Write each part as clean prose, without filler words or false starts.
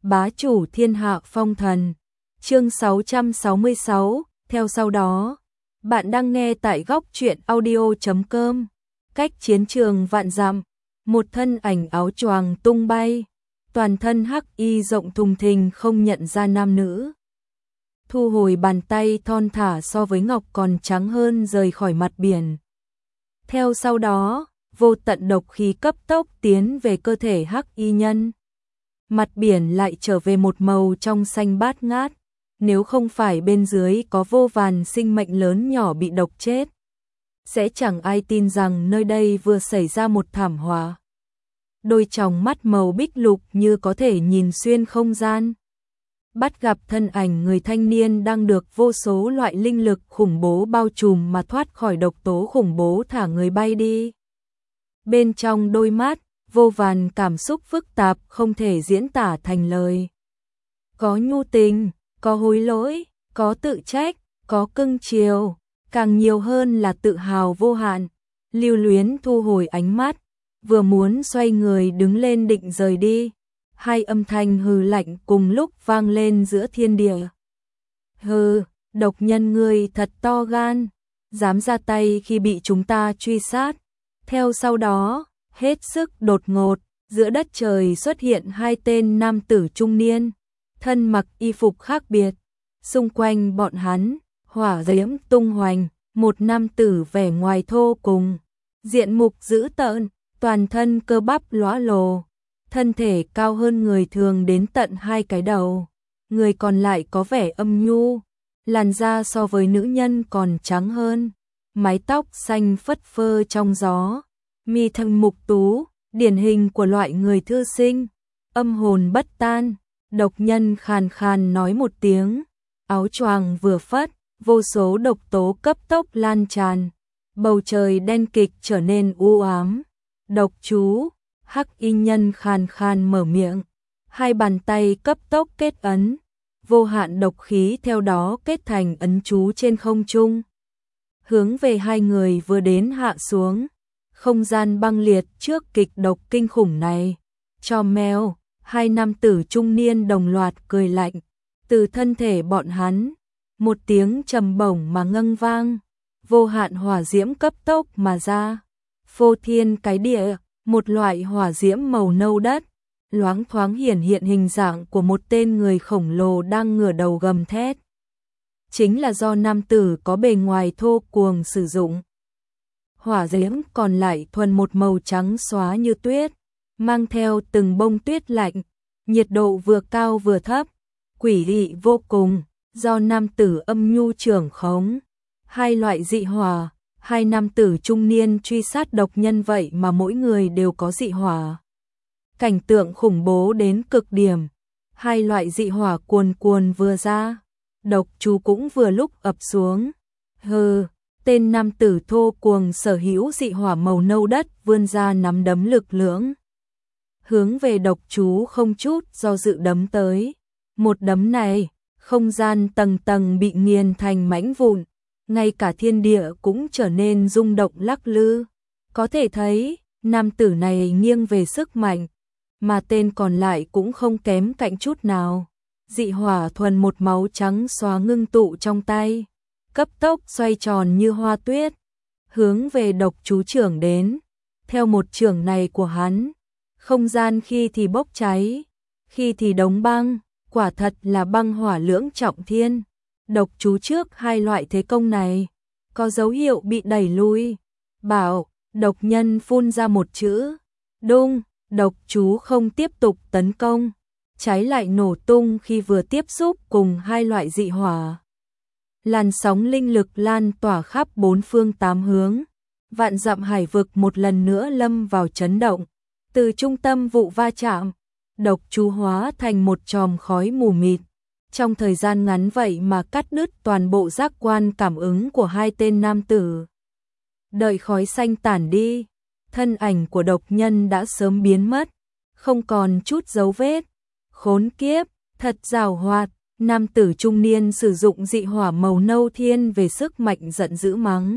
bá chủ thiên hạ phong thần. Chương 666, theo sau đó. Bạn đang nghe tại góc truyện audio.com. Cách chiến trường vạn dặm, một thân ảnh áo choàng tung bay, toàn thân hắc y rộng thùng thình không nhận ra nam nữ. Thu hồi bàn tay thon thả so với ngọc còn trắng hơn rời khỏi mặt biển. Theo sau đó, vô tận độc khí cấp tốc tiến về cơ thể hắc y nhân. Mặt biển lại trở về một màu trong xanh bát ngát, nếu không phải bên dưới có vô vàn sinh mệnh lớn nhỏ bị độc chết, sẽ chẳng ai tin rằng nơi đây vừa xảy ra một thảm họa. Đôi tròng mắt màu bích lục như có thể nhìn xuyên không gian. Bắt gặp thân ảnh người thanh niên đang được vô số loại linh lực khủng bố bao trùm mà thoát khỏi độc tố khủng bố thả người bay đi. Bên trong đôi mắt, vô vàn cảm xúc phức tạp không thể diễn tả thành lời. Có nhu tình, có hối lỗi, có tự trách, có cưng chiều, càng nhiều hơn là tự hào vô hạn. Lưu Luyến thu hồi ánh mắt, vừa muốn xoay người đứng lên định rời đi, hai âm thanh hừ lạnh cùng lúc vang lên giữa thiên địa. Hừ, độc nhân ngươi thật to gan, dám ra tay khi bị chúng ta truy sát. Theo sau đó, hết sức đột ngột, giữa đất trời xuất hiện hai tên nam tử trung niên, thân mặc y phục khác biệt. Xung quanh bọn hắn, hỏa diễm tung hoành, một nam tử vẻ ngoài thô cùng, diện mục dữ tợn, toàn thân cơ bắp lóa lồ, thân thể cao hơn người thường đến tận 2 cái đầu. Người còn lại có vẻ âm nhu, làn da so với nữ nhân còn trắng hơn, mái tóc xanh phất phơ trong gió, mi thanh mục tú, điển hình của loại người thư sinh, âm hồn bất tan. Độc nhân khàn khàn nói một tiếng, áo choàng vừa phất, vô số độc tố cấp tốc lan tràn, bầu trời đen kịch trở nên u ám. Độc chú, hắc y nhân khàn khàn mở miệng, hai bàn tay cấp tốc kết ấn, vô hạn độc khí theo đó kết thành ấn chú trên không trung, hướng về hai người vừa đến hạ xuống. Không gian băng liệt trước kịch độc kinh khủng này. Cho mèo, hai nam tử trung niên đồng loạt cười lạnh, từ thân thể bọn hắn, một tiếng trầm bổng mà ngân vang, vô hạn hỏa diễm cấp tốc mà ra, phô thiên cái địa, một loại hỏa diễm màu nâu đất, loáng thoáng hiển hiện hình dạng của một tên người khổng lồ đang ngửa đầu gầm thét. Chính là do nam tử có bề ngoài thô cuồng sử dụng. Hỏa diễm còn lại thuần một màu trắng xóa như tuyết, mang theo từng bông tuyết lạnh, nhiệt độ vừa cao vừa thấp, quỷ dị vô cùng, do nam tử âm nhu trưởng khống. Hai loại dị hỏa, hai nam tử trung niên truy sát độc nhân vậy mà mỗi người đều có dị hỏa. Cảnh tượng khủng bố đến cực điểm, hai loại dị hỏa cuồn cuồn vừa ra, độc chú cũng vừa lúc ập xuống. Hừ, tên nam tử thô cuồng sở hữu dị hỏa màu nâu đất vươn ra nắm đấm lực lưỡng, hướng về độc chú không chút do dự đấm tới. Một đấm này, không gian tầng tầng bị nghiền thành mảnh vụn, ngay cả thiên địa cũng trở nên rung động lắc lư. Có thể thấy, nam tử này nghiêng về sức mạnh, mà tên còn lại cũng không kém cạnh chút nào. Dị hỏa thuần một máu trắng xóa ngưng tụ trong tay, cấp tốc xoay tròn như hoa tuyết, hướng về độc chú trưởng đến. Theo một trưởng này của hắn, không gian khi thì bốc cháy, khi thì đóng băng, quả thật là băng hỏa lưỡng trọng thiên. Độc chú trước hai loại thế công này, có dấu hiệu bị đẩy lui. Bảo, độc nhân phun ra một chữ, đung, độc chú không tiếp tục tấn công, trái lại nổ tung khi vừa tiếp xúc cùng hai loại dị hỏa. Làn sóng linh lực lan tỏa khắp bốn phương tám hướng, vạn dặm hải vực một lần nữa lâm vào chấn động. Từ trung tâm vụ va chạm, độc chú hóa thành một chòm khói mù mịt, trong thời gian ngắn vậy mà cắt đứt toàn bộ giác quan cảm ứng của hai tên nam tử. Đợi khói xanh tản đi, thân ảnh của độc nhân đã sớm biến mất, không còn chút dấu vết. Khốn kiếp, thật giàu hoạt. Nam tử trung niên sử dụng dị hỏa màu nâu thiên về sức mạnh giận dữ mắng.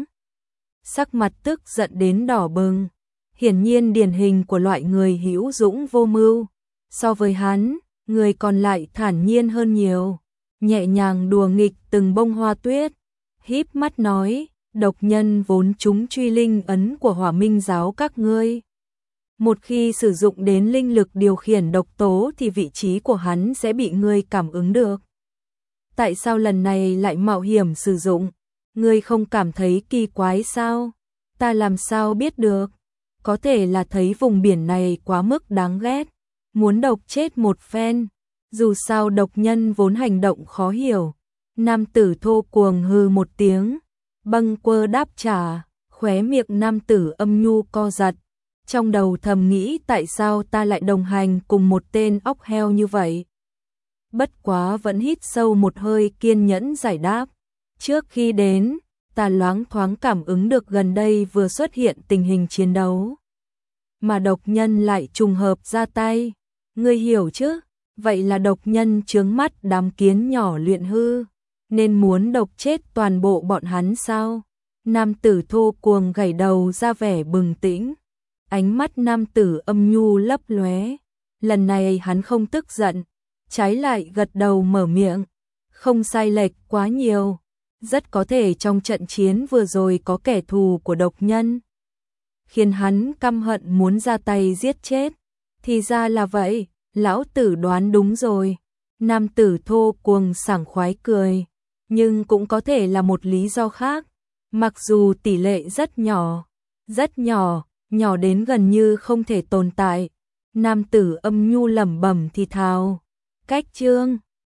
Sắc mặt tức giận đến đỏ bừng, hiển nhiên điển hình của loại người hữu dũng vô mưu. So với hắn, người còn lại thản nhiên hơn nhiều, nhẹ nhàng đùa nghịch từng bông hoa tuyết, híp mắt nói, độc nhân vốn trúng truy linh ấn của Hỏa Minh giáo các ngươi. Một khi sử dụng đến linh lực điều khiển độc tố thì vị trí của hắn sẽ bị ngươi cảm ứng được. Tại sao lần này lại mạo hiểm sử dụng? Ngươi không cảm thấy kỳ quái sao? Ta làm sao biết được? Có thể là thấy vùng biển này quá mức đáng ghét, muốn độc chết một phen. Dù sao độc nhân vốn hành động khó hiểu. Nam tử thô cuồng hừ một tiếng, bâng quơ đáp trả, khóe miệng nam tử âm nhu co giật. Trong đầu thầm nghĩ tại sao ta lại đồng hành cùng một tên óc heo như vậy. Bất quá vẫn hít sâu một hơi kiên nhẫn giải đáp. Trước khi đến, ta loáng thoáng cảm ứng được gần đây vừa xuất hiện tình hình chiến đấu. Mà độc nhân lại trùng hợp ra tay. Ngươi hiểu chứ? Vậy là độc nhân chướng mắt đám kiến nhỏ luyện hư, nên muốn độc chết toàn bộ bọn hắn sao? Nam tử thô cuồng gảy đầu ra vẻ bừng tỉnh. Ánh mắt nam tử âm nhu lấp lóe. Lần này hắn không tức giận, trái lại gật đầu mở miệng. Không sai lệch quá nhiều. Rất có thể trong trận chiến vừa rồi có kẻ thù của độc nhân, khiến hắn căm hận muốn ra tay giết chết. Thì ra là vậy, lão tử đoán đúng rồi. Nam tử thô cuồng sảng khoái cười. Nhưng cũng có thể là một lý do khác. Mặc dù tỷ lệ rất nhỏ, nhỏ đến gần như không thể tồn tại. Nam tử âm nhu lẩm bẩm thì thào. Cách chương